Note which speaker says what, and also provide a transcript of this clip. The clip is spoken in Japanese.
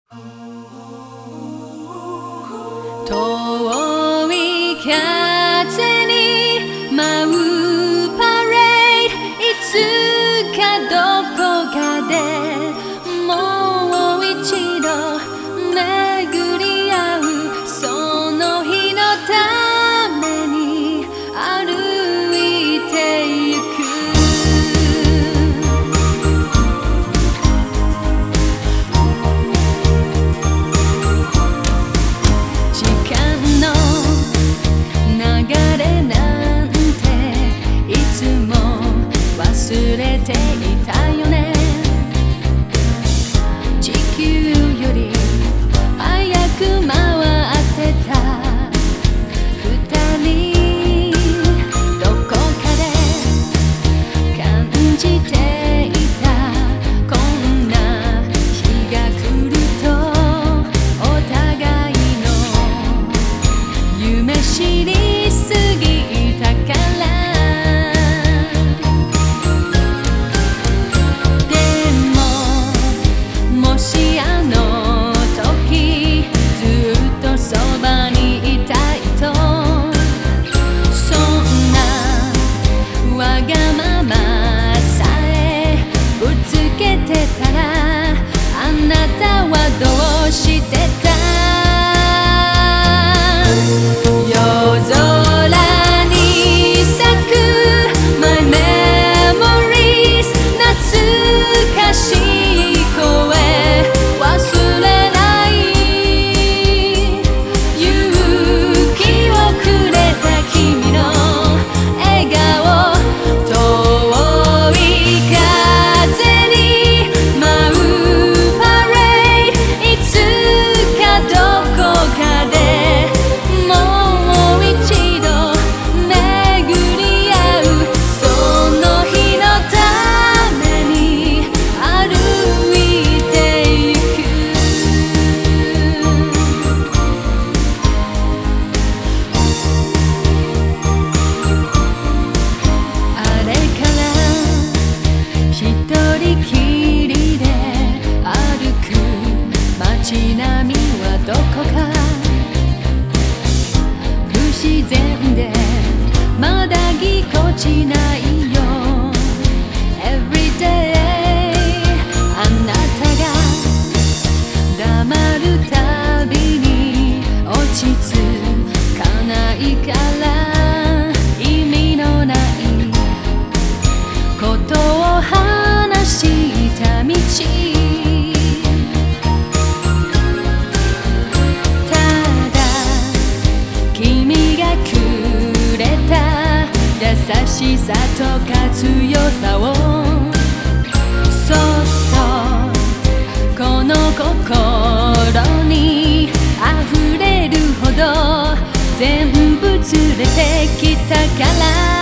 Speaker 1: 遠い風に舞うパレード、いつかどこかでもう一度巡り合う、その日のために歩いてゆく。時間の流れなんていつも忘れていたよね。地球より早く回ってた二人、どこかで感じていた。こんな日が来るとお互いの夢知りすぎたから。でももしあの時ずっとそばにいたいと、そんなわがままさえぶつけてたら、あなたはどうしてた？夜空に咲く My memories、 懐かしい声忘れない、勇気をくれた君の笑顔、遠い風に舞うパレード、いつかどこかでもう一度巡り合う、その日のために歩いてゆく。あれから一人きりで歩く街並みはどこか不自然でまだぎこちないよ。 Everyday あなたが黙るたびに落ち着かないから、意味のないことを話した道、ただ君がくれた優しさとか強さを、そっとこの心に溢れるほど全部連れてきたから。